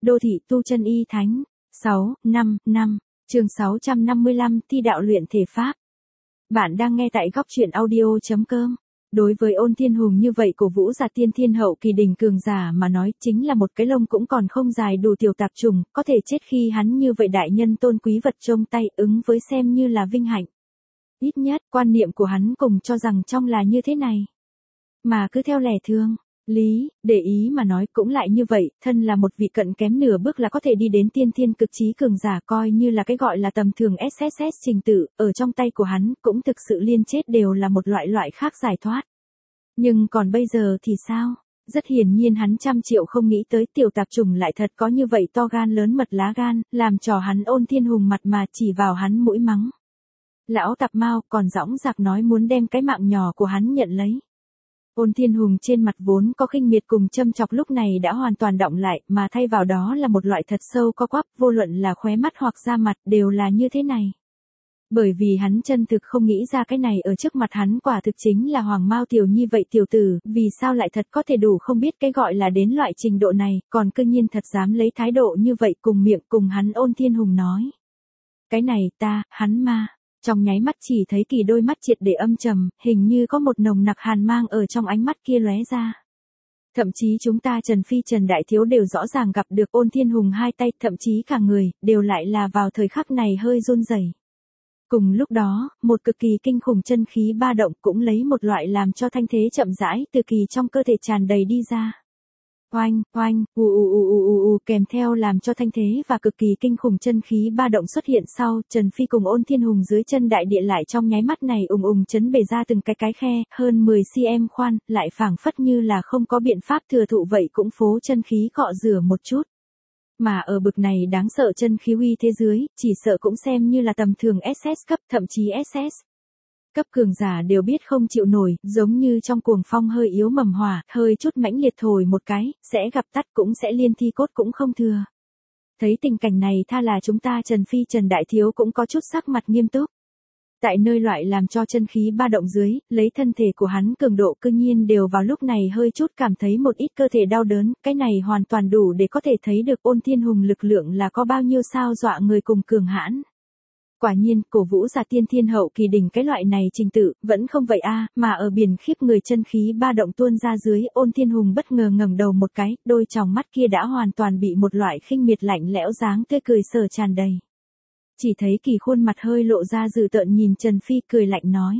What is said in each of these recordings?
Đô thị tu chân y thánh. 655, chương 655 thi đạo luyện thể pháp. Bạn đang nghe tại góc truyện audio.com. Đối với Ôn Thiên Hùng như vậy cổ vũ giả tiên thiên hậu kỳ đỉnh cường giả mà nói chính là một cái lông cũng còn không dài đủ tiểu tạp trùng, có thể chết khi hắn như vậy đại nhân tôn quý vật trong tay ứng với xem như là vinh hạnh. Ít nhất quan niệm của hắn cùng cho rằng trong là như thế này. Mà cứ theo lẽ thường, lý, để ý mà nói cũng lại như vậy, thân là một vị cận kém nửa bước là có thể đi đến tiên thiên cực trí cường giả coi như là cái gọi là tầm thường SSS trình tự, ở trong tay của hắn cũng thực sự liên chết đều là một loại khác giải thoát. Nhưng còn bây giờ thì sao? Rất hiển nhiên hắn trăm triệu không nghĩ tới tiểu tạp trùng lại thật có như vậy to gan lớn mật lá gan, làm trò hắn Ôn Thiên Hùng mặt mà chỉ vào hắn mũi mắng. Lão tạp mau còn dõng dạc nói muốn đem cái mạng nhỏ của hắn nhận lấy. Ôn Thiên Hùng trên mặt vốn có khinh miệt cùng châm chọc lúc này đã hoàn toàn đọng lại, mà thay vào đó là một loại thật sâu co quắp, vô luận là khóe mắt hoặc da mặt đều là như thế này. Bởi vì hắn chân thực không nghĩ ra cái này ở trước mặt hắn quả thực chính là Hoàng Mao Tiểu Nhi vậy tiểu tử, vì sao lại thật có thể đủ không biết cái gọi là đến loại trình độ này, còn cư nhiên thật dám lấy thái độ như vậy cùng miệng cùng hắn Ôn Thiên Hùng nói. Cái này hắn ma. Trong nháy mắt chỉ thấy Kỳ đôi mắt triệt để âm trầm, hình như có một nồng nặc hàn mang ở trong ánh mắt kia lóe ra. Thậm chí chúng ta Trần Phi Trần Đại Thiếu đều rõ ràng gặp được Ôn Thiên Hùng hai tay, thậm chí cả người, đều lại là vào thời khắc này hơi run rẩy. Cùng lúc đó, một cực kỳ kinh khủng chân khí ba động cũng lấy một loại làm cho thanh thế chậm rãi từ Kỳ trong cơ thể tràn đầy đi ra. Oanh, oanh, kèm theo làm cho thanh thế và cực kỳ kinh khủng chân khí ba động xuất hiện sau, Trần Phi cùng Ôn Thiên Hùng dưới chân đại địa lại trong nháy mắt này chấn bể ra từng cái khe, hơn 10 cm khoan, lại phảng phất như là không có biện pháp thừa thụ vậy cũng phố chân khí cọ rửa một chút. Mà ở bực này đáng sợ chân khí uy thế dưới, chỉ sợ cũng xem như là tầm thường SS cấp, thậm chí SS. Cấp cường giả đều biết không chịu nổi, giống như trong cuồng phong hơi yếu mầm hỏa, hơi chút mãnh liệt thổi một cái, sẽ gặp tắt cũng sẽ liên thi cốt cũng không thừa. Thấy tình cảnh này tha là chúng ta Trần Phi Trần Đại Thiếu cũng có chút sắc mặt nghiêm túc. Tại nơi loại làm cho chân khí ba động dưới, lấy thân thể của hắn cường độ cư nhiên đều vào lúc này hơi chút cảm thấy một ít cơ thể đau đớn, cái này hoàn toàn đủ để có thể thấy được Ôn Thiên Hùng lực lượng là có bao nhiêu sao dọa người cùng cường hãn. Quả nhiên, cổ vũ giả tiên thiên hậu kỳ đỉnh cái loại này trình tự, vẫn không vậy mà ở biển khiếp người chân khí ba động tuôn ra dưới, Ôn Thiên Hùng bất ngờ ngẩng đầu một cái, đôi tròng mắt kia đã hoàn toàn bị một loại khinh miệt lạnh lẽo dáng tươi cười sở tràn đầy. Chỉ thấy Kỳ khuôn mặt hơi lộ ra dữ tợn nhìn Trần Phi cười lạnh nói.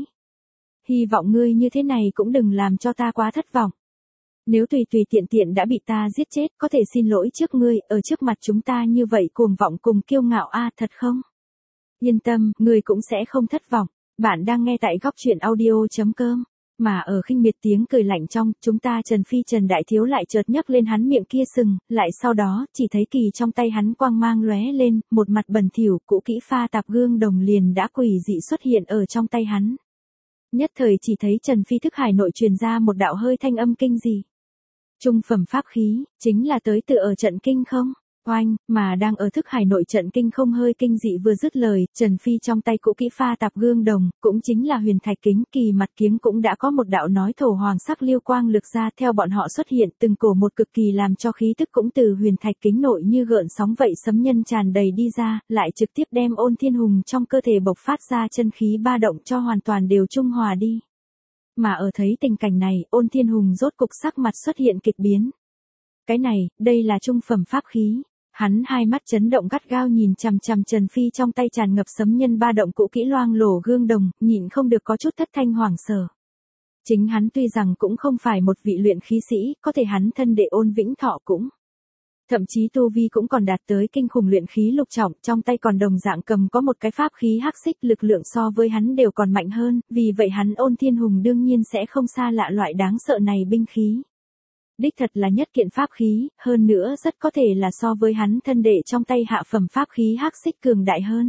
Hy vọng ngươi như thế này cũng đừng làm cho ta quá thất vọng. Nếu tùy tiện đã bị ta giết chết, có thể xin lỗi trước ngươi, ở trước mặt chúng ta như vậy cuồng vọng cùng kiêu ngạo thật không? Yên tâm, ngươi cũng sẽ không thất vọng. Bạn đang nghe tại góc truyện audio.com. Mà ở khinh miệt tiếng cười lạnh trong, chúng ta Trần Phi Trần Đại Thiếu lại chợt nhấc lên hắn miệng kia sừng, lại sau đó, chỉ thấy Kỳ trong tay hắn quang mang lóe lên, một mặt bẩn thỉu, cũ kỹ pha tạp gương đồng liền đã quỷ dị xuất hiện ở trong tay hắn. Nhất thời chỉ thấy Trần Phi thức hải nội truyền ra một đạo hơi thanh âm kinh dị. Trung phẩm pháp khí, chính là tới từ ở trận kinh không? Oanh, mà đang ở thức hải nội trận kinh không hơi kinh dị vừa dứt lời, Trần Phi trong tay cũ kỹ pha tạp gương đồng, cũng chính là huyền thạch kính, Kỳ mặt kiếng cũng đã có một đạo nói thổ hoàng sắc liêu quang lực ra, theo bọn họ xuất hiện, từng cổ một cực kỳ làm cho khí tức cũng từ huyền thạch kính nội như gợn sóng vậy sấm nhân tràn đầy đi ra, lại trực tiếp đem Ôn Thiên Hùng trong cơ thể bộc phát ra chân khí ba động cho hoàn toàn đều trung hòa đi. Mà ở thấy tình cảnh này, Ôn Thiên Hùng rốt cục sắc mặt xuất hiện kịch biến. Cái này, đây là trung phẩm pháp khí. Hắn hai mắt chấn động gắt gao nhìn chằm chằm Trần Phi trong tay tràn ngập sấm nhân ba động cũ kỹ loang lổ gương đồng, nhịn không được có chút thất thanh hoảng sợ. Chính hắn tuy rằng cũng không phải một vị luyện khí sĩ, có thể hắn thân đệ Ôn Vĩnh Thọ cũng. Thậm chí tu vi cũng còn đạt tới kinh khủng luyện khí lục trọng, trong tay còn đồng dạng cầm có một cái pháp khí hắc xích, lực lượng so với hắn đều còn mạnh hơn, vì vậy hắn Ôn Thiên Hùng đương nhiên sẽ không xa lạ loại đáng sợ này binh khí. Đích thật là nhất kiện pháp khí, hơn nữa rất có thể là so với hắn thân đệ trong tay hạ phẩm pháp khí hắc xích cường đại hơn.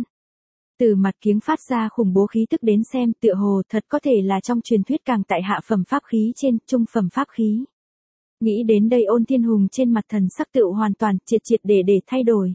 Từ mặt kiếng phát ra khủng bố khí tức đến xem, tựa hồ thật có thể là trong truyền thuyết càng tại hạ phẩm pháp khí trên trung phẩm pháp khí. Nghĩ đến đây Ôn Thiên Hùng trên mặt thần sắc tựu hoàn toàn triệt để thay đổi.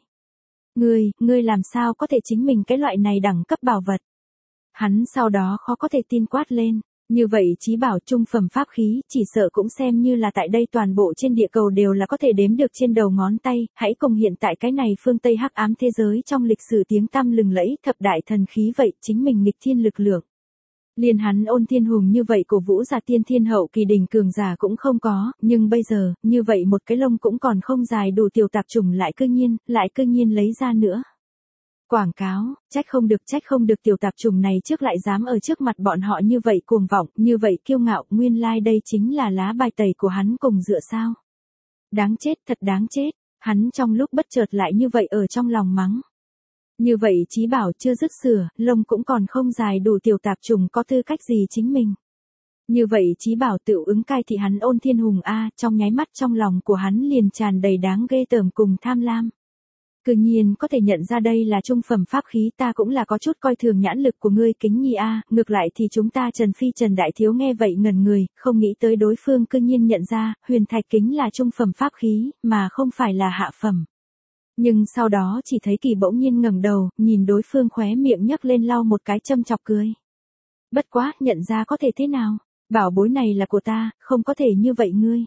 Ngươi làm sao có thể chính mình cái loại này đẳng cấp bảo vật? Hắn sau đó khó có thể tin quát lên. Như vậy chí bảo trung phẩm pháp khí, chỉ sợ cũng xem như là tại đây toàn bộ trên địa cầu đều là có thể đếm được trên đầu ngón tay, hãy cùng hiện tại cái này phương Tây hắc ám thế giới trong lịch sử tiếng tăm lừng lẫy thập đại thần khí vậy, chính mình nghịch thiên lực lượng. Liên hắn Ôn Thiên Hùng như vậy cổ vũ giả tiên thiên hậu kỳ đỉnh cường giả cũng không có, nhưng bây giờ, như vậy một cái lông cũng còn không dài đủ tiểu tạp chủng lại cư nhiên lấy ra nữa. Quảng cáo, trách không được tiểu tạp chủng này trước lại dám ở trước mặt bọn họ như vậy cuồng vọng, như vậy kiêu ngạo, nguyên lai đây chính là lá bài tẩy của hắn cùng dựa sao. Đáng chết, thật đáng chết, hắn trong lúc bất chợt lại như vậy ở trong lòng mắng. Như vậy chí bảo chưa dứt sửa, lông cũng còn không dài đủ tiểu tạp chủng có tư cách gì chính mình. Như vậy chí bảo tự ứng cai thị hắn Ôn Thiên Hùng a, trong nháy mắt trong lòng của hắn liền tràn đầy đáng ghê tởm cùng tham lam. Cư nhiên có thể nhận ra đây là trung phẩm pháp khí, ta cũng là có chút coi thường nhãn lực của ngươi Kính Nhi a, ngược lại thì chúng ta Trần Đại Thiếu nghe vậy ngẩn người, không nghĩ tới đối phương cư nhiên nhận ra, huyền thạch kính là trung phẩm pháp khí, mà không phải là hạ phẩm. Nhưng sau đó chỉ thấy Kỳ bỗng nhiên ngẩng đầu, nhìn đối phương khóe miệng nhấc lên lau một cái châm chọc cười. Bất quá, nhận ra có thể thế nào? Bảo bối này là của ta, không có thể như vậy ngươi.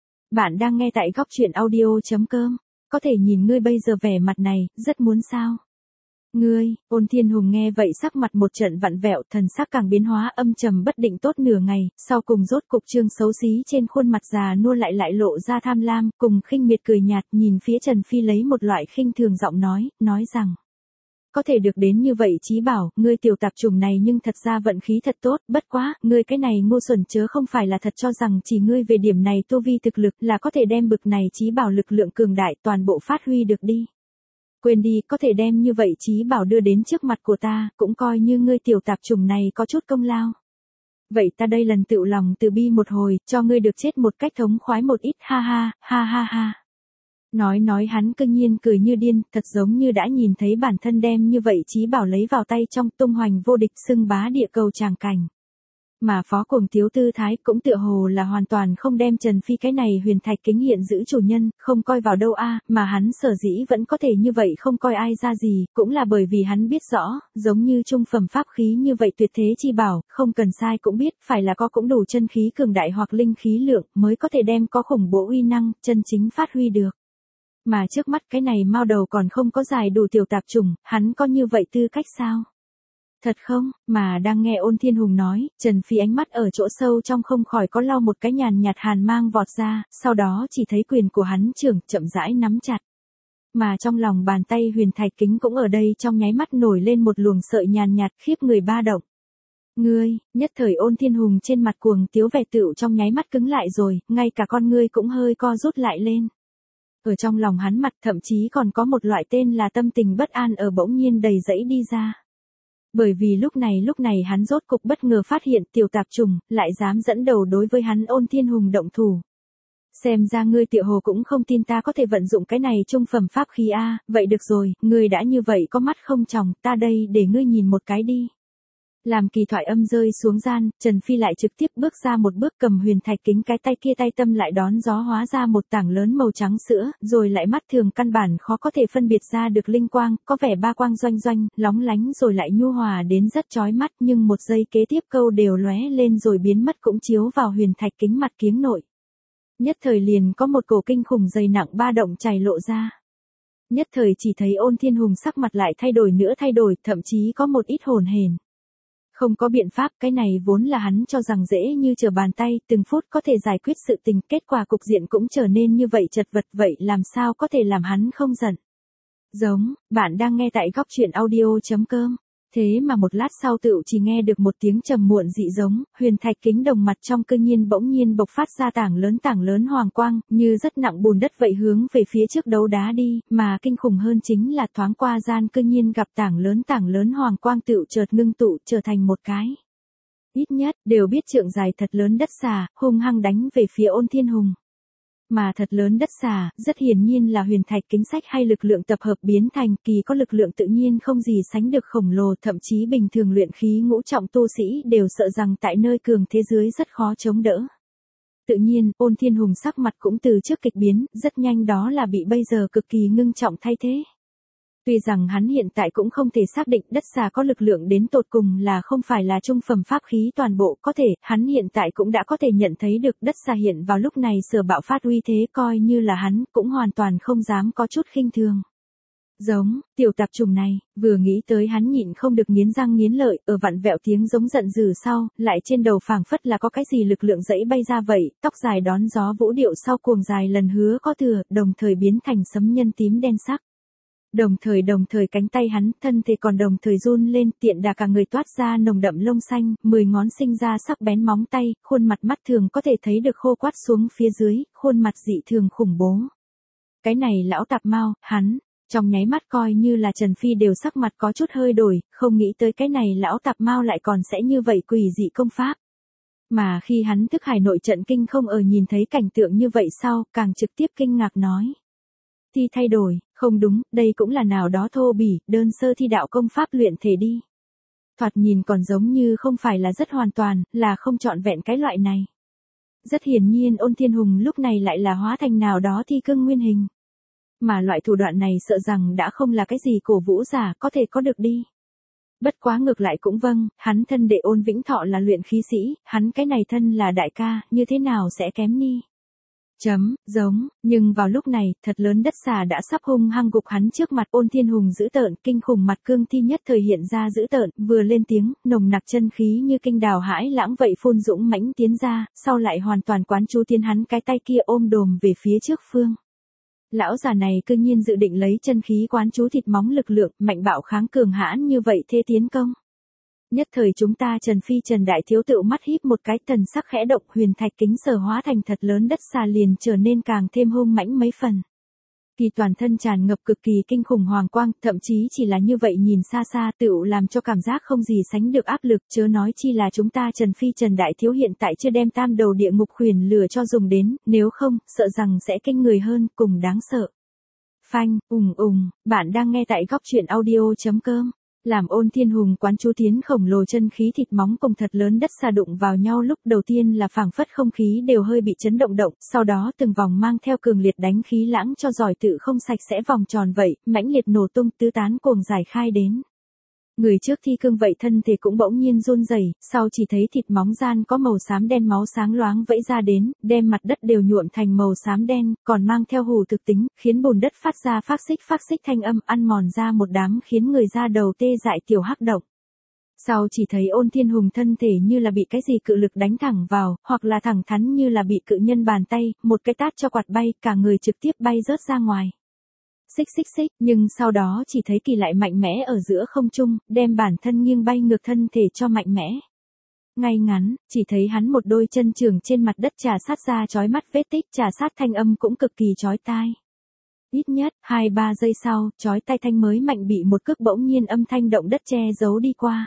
Bạn đang nghe tại góc truyện audio.com. Có thể nhìn ngươi bây giờ vẻ mặt này, rất muốn sao? Ngươi, Ôn Thiên Hùng nghe vậy sắc mặt một trận vặn vẹo, thần sắc càng biến hóa âm trầm bất định tốt nửa ngày, sau cùng rốt cục trương xấu xí trên khuôn mặt già nua lại lộ ra tham lam, cùng khinh miệt cười nhạt, nhìn phía Trần Phi lấy một loại khinh thường giọng nói rằng. Có thể được đến như vậy chí bảo, ngươi tiểu tạp chủng này nhưng thật ra vận khí thật tốt, bất quá, ngươi cái này ngu xuẩn chớ không phải là thật cho rằng chỉ ngươi về điểm này tu vi thực lực là có thể đem bực này chí bảo lực lượng cường đại toàn bộ phát huy được đi. Quên đi, có thể đem như vậy chí bảo đưa đến trước mặt của ta, cũng coi như ngươi tiểu tạp chủng này có chút công lao. Vậy ta đây lần tự lòng từ bi một hồi, cho ngươi được chết một cách thống khoái một ít, ha ha, ha ha ha. Nói hắn cư nhiên cười như điên, thật giống như đã nhìn thấy bản thân đem như vậy chí bảo lấy vào tay trong tung hoành vô địch xưng bá địa cầu tràng cảnh. Mà phó cuồng tiếu tư thái cũng tựa hồ là hoàn toàn không đem Trần Phi cái này huyền thạch kính hiện giữ chủ nhân, không coi vào đâu a, mà hắn sở dĩ vẫn có thể như vậy không coi ai ra gì, cũng là bởi vì hắn biết rõ, giống như trung phẩm pháp khí như vậy tuyệt thế chi bảo, không cần sai cũng biết, phải là có cũng đủ chân khí cường đại hoặc linh khí lượng, mới có thể đem có khủng bố uy năng, chân chính phát huy được. Mà trước mắt cái này mao đầu còn không có dài đủ tiểu tạp chủng, hắn có như vậy tư cách sao? Thật không, mà đang nghe Ôn Thiên Hùng nói, Trần Phi ánh mắt ở chỗ sâu trong không khỏi có lau một cái nhàn nhạt hàn mang vọt ra, sau đó chỉ thấy quyền của hắn trưởng chậm rãi nắm chặt. Mà trong lòng bàn tay huyền thạch kính cũng ở đây trong nháy mắt nổi lên một luồng sợi nhàn nhạt khiếp người ba động. Ngươi, nhất thời Ôn Thiên Hùng trên mặt cuồng tiếu vẻ tựu trong nháy mắt cứng lại rồi, ngay cả con ngươi cũng hơi co rút lại lên. Ở trong lòng hắn mặt thậm chí còn có một loại tên là tâm tình bất an ở bỗng nhiên đầy dẫy đi ra. Bởi vì lúc này hắn rốt cục bất ngờ phát hiện tiểu tạp trùng, lại dám dẫn đầu đối với hắn Ôn Thiên Hùng động thủ. Xem ra ngươi tiểu hồ cũng không tin ta có thể vận dụng cái này trung phẩm pháp khí a, vậy được rồi, ngươi đã như vậy có mắt không tròng, ta đây để ngươi nhìn một cái đi. Làm kỳ thoại âm rơi xuống gian, Trần Phi lại trực tiếp bước ra một bước cầm huyền thạch kính cái tay kia tay tâm lại đón gió hóa ra một tảng lớn màu trắng sữa, rồi lại mắt thường căn bản khó có thể phân biệt ra được linh quang, có vẻ ba quang doanh doanh, lóng lánh rồi lại nhu hòa đến rất chói mắt nhưng một giây kế tiếp câu đều lóe lên rồi biến mất cũng chiếu vào huyền thạch kính mặt kiếng nội. Nhất thời liền có một cổ kinh khủng dày nặng ba động chảy lộ ra. Nhất thời chỉ thấy Ôn Thiên Hùng sắc mặt lại thay đổi, thậm chí có một ít hồn hển. Không có biện pháp, cái này vốn là hắn cho rằng dễ như trở bàn tay, từng phút có thể giải quyết sự tình, kết quả cục diện cũng trở nên như vậy chật vật, vậy làm sao có thể làm hắn không giận. Giống, bạn đang nghe tại góc truyện audio.com. Thế mà một lát sau tựu chỉ nghe được một tiếng trầm muộn dị giống, huyền thạch kính đồng mặt trong cư nhiên bỗng nhiên bộc phát ra tảng lớn hoàng quang, như rất nặng bùn đất vậy hướng về phía trước đấu đá đi, mà kinh khủng hơn chính là thoáng qua gian cư nhiên gặp tảng lớn hoàng quang tựu chợt ngưng tụ trở thành một cái. Ít nhất, đều biết trượng dài thật lớn đất xà, hung hăng đánh về phía Ôn Thiên Hùng. Mà thật lớn đất xà, rất hiển nhiên là huyền thạch kính sách hay lực lượng tập hợp biến thành kỳ có lực lượng tự nhiên không gì sánh được khổng lồ, thậm chí bình thường luyện khí ngũ trọng tu sĩ đều sợ rằng tại nơi cường thế giới rất khó chống đỡ. Tự nhiên, Ôn Thiên Hùng sắc mặt cũng từ trước kịch biến, rất nhanh đó là bị bây giờ cực kỳ ngưng trọng thay thế. Tuy rằng hắn hiện tại cũng không thể xác định đất xà có lực lượng đến tột cùng là không phải là trung phẩm pháp khí toàn bộ, có thể, hắn hiện tại cũng đã có thể nhận thấy được đất xà hiện vào lúc này sở bạo phát uy thế, coi như là hắn cũng hoàn toàn không dám có chút khinh thường. Giống, tiểu tạp trùng này, vừa nghĩ tới hắn nhịn không được nghiến răng nghiến lợi, ở vặn vẹo tiếng giống giận dữ sau, lại trên đầu phảng phất là có cái gì lực lượng dẫy bay ra vậy, tóc dài đón gió vũ điệu sau cuồng dài lần hứa có thừa, đồng thời biến thành sấm nhân tím đen sắc. Đồng thời cánh tay hắn, thân thể còn đồng thời run lên, tiện đà cả người toát ra nồng đậm lông xanh, 10 ngón sinh ra sắc bén móng tay, khuôn mặt mắt thường có thể thấy được khô quắt xuống phía dưới, khuôn mặt dị thường khủng bố. Cái này lão tạp mau, hắn, trong nháy mắt coi như là Trần Phi đều sắc mặt có chút hơi đổi, không nghĩ tới cái này lão tạp mau lại còn sẽ như vậy quỷ dị công pháp. Mà khi hắn thức hải nội trận kinh không ở nhìn thấy cảnh tượng như vậy sau, càng trực tiếp kinh ngạc nói. Thi thay đổi, không đúng, đây cũng là nào đó thô bỉ, đơn sơ thi đạo công pháp luyện thể đi. Thoạt nhìn còn giống như không phải là rất hoàn toàn, là không trọn vẹn cái loại này. Rất hiển nhiên Ôn Thiên Hùng lúc này lại là hóa thành nào đó thi cương nguyên hình. Mà loại thủ đoạn này sợ rằng đã không là cái gì cổ vũ giả có thể có được đi. Bất quá ngược lại cũng vâng, hắn thân đệ Ôn Vĩnh Thọ là luyện khí sĩ, hắn cái này thân là đại ca, như thế nào sẽ kém ni. Giống, nhưng vào lúc này, thật lớn đất xà đã sắp hung hăng gục hắn trước mặt. Ôn Thiên Hùng dữ tợn, kinh khủng mặt cương thi nhất thời hiện ra dữ tợn, vừa lên tiếng, nồng nặc chân khí như kinh đào hãi lãng vậy phun dũng mãnh tiến ra, sau lại hoàn toàn quán chú tiến hắn cái tay kia ôm đồm về phía trước phương. Lão già này cư nhiên dự định lấy chân khí quán chú thịt móng lực lượng, mạnh bạo kháng cường hãn như vậy thế tiến công. Nhất thời chúng ta Trần Phi Trần Đại Thiếu tự mắt híp một cái, thần sắc khẽ động, huyền thạch kính sở hóa thành thật lớn đất xà liền trở nên càng thêm hung mãnh mấy phần. Kỳ toàn thân tràn ngập cực kỳ kinh khủng hoàng quang, thậm chí chỉ là như vậy nhìn xa xa tựu làm cho cảm giác không gì sánh được áp lực, chớ nói chi là chúng ta Trần Phi Trần Đại Thiếu hiện tại chưa đem tam đầu địa ngục huyền lửa cho dùng đến, nếu không, sợ rằng sẽ kinh người hơn, cùng đáng sợ. Phanh, bạn đang nghe tại góc truyện audio.com. Làm Ôn Thiên Hùng quán chú tiến khổng lồ chân khí thịt móng cùng thật lớn đất xà đụng vào nhau lúc đầu tiên là phảng phất không khí đều hơi bị chấn động, sau đó từng vòng mang theo cường liệt đánh khí lãng cho giỏi tự không sạch sẽ vòng tròn vậy, mãnh liệt nổ tung tứ tán cuồng giải khai đến. Người trước thi cương vậy thân thể cũng bỗng nhiên run rẩy, sau chỉ thấy thịt móng gian có màu xám đen máu sáng loáng vẫy ra đến, đem mặt đất đều nhuộm thành màu xám đen, còn mang theo hù thực tính, khiến bùn đất phát ra phác xích thanh âm, ăn mòn ra một đám khiến người ra đầu tê dại tiểu hắc động. Sau chỉ thấy Ôn Thiên Hùng thân thể như là bị cái gì cự lực đánh thẳng vào, hoặc là thẳng thắn như là bị cự nhân bàn tay, một cái tát cho quạt bay, cả người trực tiếp bay rớt ra ngoài. Xích, nhưng sau đó chỉ thấy kỳ lại mạnh mẽ ở giữa không trung, đem bản thân nghiêng bay ngược thân thể cho mạnh mẽ. Ngay ngắn, chỉ thấy hắn một đôi chân trường trên mặt đất trà sát ra chói mắt vết tích, trà sát thanh âm cũng cực kỳ chói tai. Ít nhất, 2-3 giây sau, chói tai thanh mới mạnh bị một cước bỗng nhiên âm thanh động đất che giấu đi qua.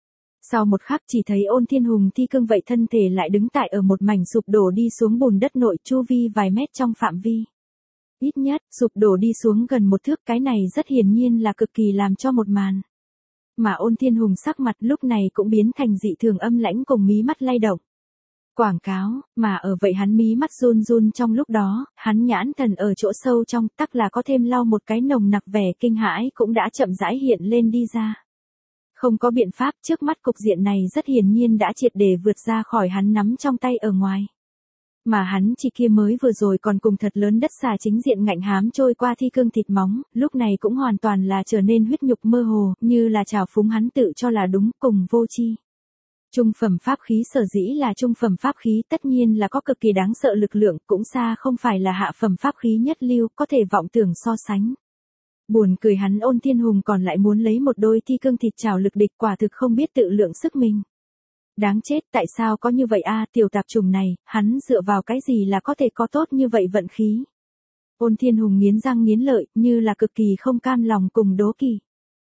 Sau một khắc chỉ thấy Ôn Thiên Hùng thi cương vậy thân thể lại đứng tại ở một mảnh sụp đổ đi xuống bùn đất nội chu vi vài mét trong phạm vi. Ít nhất, sụp đổ đi xuống gần một thước, cái này rất hiển nhiên là cực kỳ làm cho một màn. Mà Ôn Thiên Hùng sắc mặt lúc này cũng biến thành dị thường âm lãnh cùng mí mắt lay động. Quảng cáo, mà ở vậy hắn mí mắt run trong lúc đó, hắn nhãn thần ở chỗ sâu trong, tắc là có thêm lau một cái nồng nặc vẻ kinh hãi cũng đã chậm rãi hiện lên đi ra. Không có biện pháp, trước mắt cục diện này rất hiển nhiên đã triệt để vượt ra khỏi hắn nắm trong tay ở ngoài. Mà hắn chỉ kia mới vừa rồi còn cùng thật lớn đất xà chính diện ngạnh hám trôi qua thi cương thịt móng, lúc này cũng hoàn toàn là trở nên huyết nhục mơ hồ, như là trào phúng hắn tự cho là đúng cùng vô tri. Trung phẩm pháp khí sở dĩ là trung phẩm pháp khí tất nhiên là có cực kỳ đáng sợ lực lượng, cũng xa không phải là hạ phẩm pháp khí nhất lưu, có thể vọng tưởng so sánh. Buồn cười hắn Ôn Thiên Hùng còn lại muốn lấy một đôi thi cương thịt trảo lực địch, quả thực không biết tự lượng sức mình. Đáng chết, tại sao có như vậy a, tiểu tạp trùng này, hắn dựa vào cái gì là có thể có tốt như vậy vận khí. Ôn Thiên Hùng nghiến răng nghiến lợi, như là cực kỳ không cam lòng cùng đố kỵ.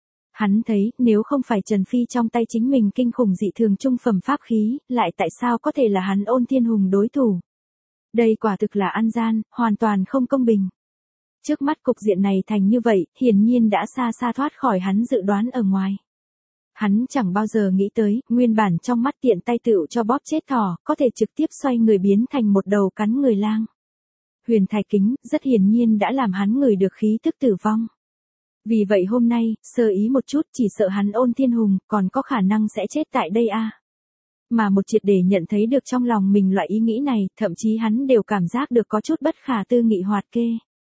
Hắn thấy, nếu không phải Trần Phi trong tay chính mình kinh khủng dị thường trung phẩm pháp khí, lại tại sao có thể là hắn Ôn Thiên Hùng đối thủ. Đây quả thực là ăn gian, hoàn toàn không công bình. Trước mắt cục diện này thành như vậy, hiển nhiên đã xa thoát khỏi hắn dự đoán ở ngoài. Hắn chẳng bao giờ nghĩ tới, nguyên bản trong mắt tiện tay tựu cho bóp chết thỏ, có thể trực tiếp xoay người biến thành một đầu cắn người lang. Huyền thạch kính, rất hiển nhiên đã làm hắn ngửi được khí tức tử vong. Vì vậy hôm nay, sơ ý một chút chỉ sợ hắn Ôn Thiên Hùng còn có khả năng sẽ chết tại đây a. Mà một triệt để nhận thấy được trong lòng mình loại ý nghĩ này, thậm chí hắn đều cảm giác được có chút bất khả tư nghị hoạt kê.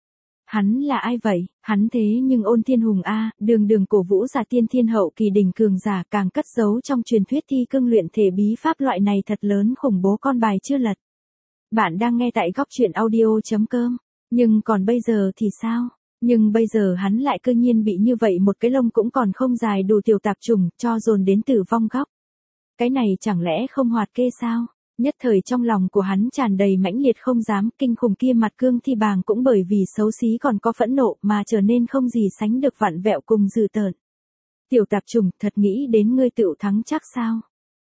Hắn là ai vậy? Hắn thế nhưng Ôn Thiên Hùng a, đường đường cổ vũ giả tiên thiên hậu kỳ đỉnh cường giả, càng cất giấu trong truyền thuyết thi cương luyện thể bí pháp loại này thật lớn khủng bố con bài chưa lật. Bạn đang nghe tại góc truyện audio.com. Nhưng còn bây giờ thì sao? Nhưng bây giờ hắn lại cơ nhiên bị như vậy một cái lông cũng còn không dài đủ tiểu tạp trùng, cho dồn đến tử vong góc. Cái này chẳng lẽ không hoạt kê sao? Nhất thời trong lòng của hắn tràn đầy mãnh liệt không dám, kinh khủng kia mặt cương thi bàng cũng bởi vì xấu xí còn có phẫn nộ mà trở nên không gì sánh được vặn vẹo cùng dữ tợn. Tiểu tạp trùng, thật nghĩ đến ngươi tựu thắng chắc sao?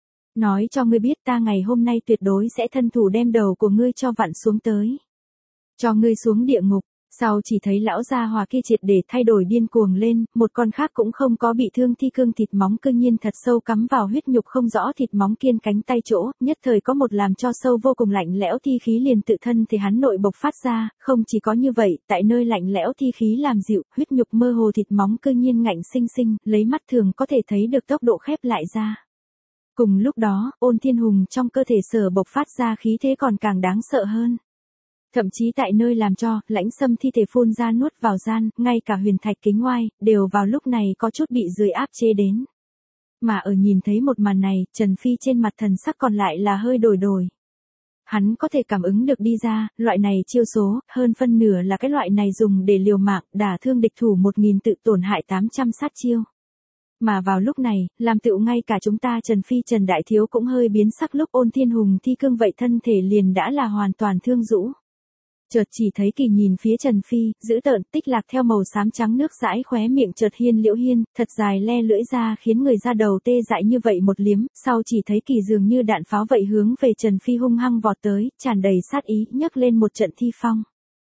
Nói cho ngươi biết ta ngày hôm nay tuyệt đối sẽ thân thủ đem đầu của ngươi cho vặn xuống tới. Cho ngươi xuống địa ngục. Sau chỉ thấy lão gia hòa kia triệt để thay đổi điên cuồng lên, một con khác cũng không có bị thương thi cương thịt móng cư nhiên thật sâu cắm vào huyết nhục không rõ thịt móng kiên cánh tay chỗ, nhất thời có một làm cho sâu vô cùng lạnh lẽo thi khí liền tự thân thì hắn nội bộc phát ra, không chỉ có như vậy, tại nơi lạnh lẽo thi khí làm dịu, huyết nhục mơ hồ thịt móng cư nhiên ngạnh sinh sinh, lấy mắt thường có thể thấy được tốc độ khép lại ra. Cùng lúc đó, Ôn Thiên Hùng trong cơ thể sở bộc phát ra khí thế còn càng đáng sợ hơn. Thậm chí tại nơi làm cho, Lãnh Sâm thi thể phun ra nuốt vào gian, ngay cả huyền thạch kính oai, đều vào lúc này có chút bị dưới áp chế đến. Mà ở nhìn thấy một màn này, Trần Phi trên mặt thần sắc còn lại là hơi đổi đổi. Hắn có thể cảm ứng được đi ra, loại này chiêu số, hơn phân nửa là cái loại này dùng để liều mạng, đả thương địch thủ 1000 tự tổn hại 800 sát chiêu. Mà vào lúc này, làm tựu ngay cả chúng ta Trần Phi Trần Đại Thiếu cũng hơi biến sắc lúc Ôn Thiên Hùng thi cương vậy thân thể liền đã là hoàn toàn thương rũ. Chợt chỉ thấy Kỳ nhìn phía Trần Phi, giữ tợn tích lạc theo màu xám trắng nước dãi khóe miệng chợt hiên liễu hiên, thật dài le lưỡi ra khiến người ra đầu tê dại như vậy một liếm, sau chỉ thấy Kỳ dường như đạn pháo vậy hướng về Trần Phi hung hăng vọt tới, tràn đầy sát ý, nhấc lên một trận thi phong.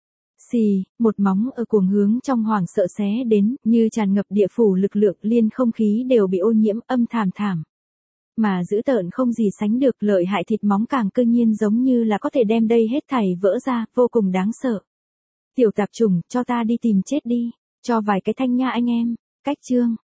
Xì, một móng ở cuồng hướng trong hoảng sợ xé đến, như tràn ngập địa phủ lực lượng liên không khí đều bị ô nhiễm âm thảm thảm. Mà dữ tợn không gì sánh được lợi hại thịt móng càng cơ nhiên giống như là có thể đem đây hết thảy vỡ ra, vô cùng đáng sợ. Tiểu tạp trùng, cho ta đi tìm chết đi, cho vài cái thanh nha anh em. Cách chương.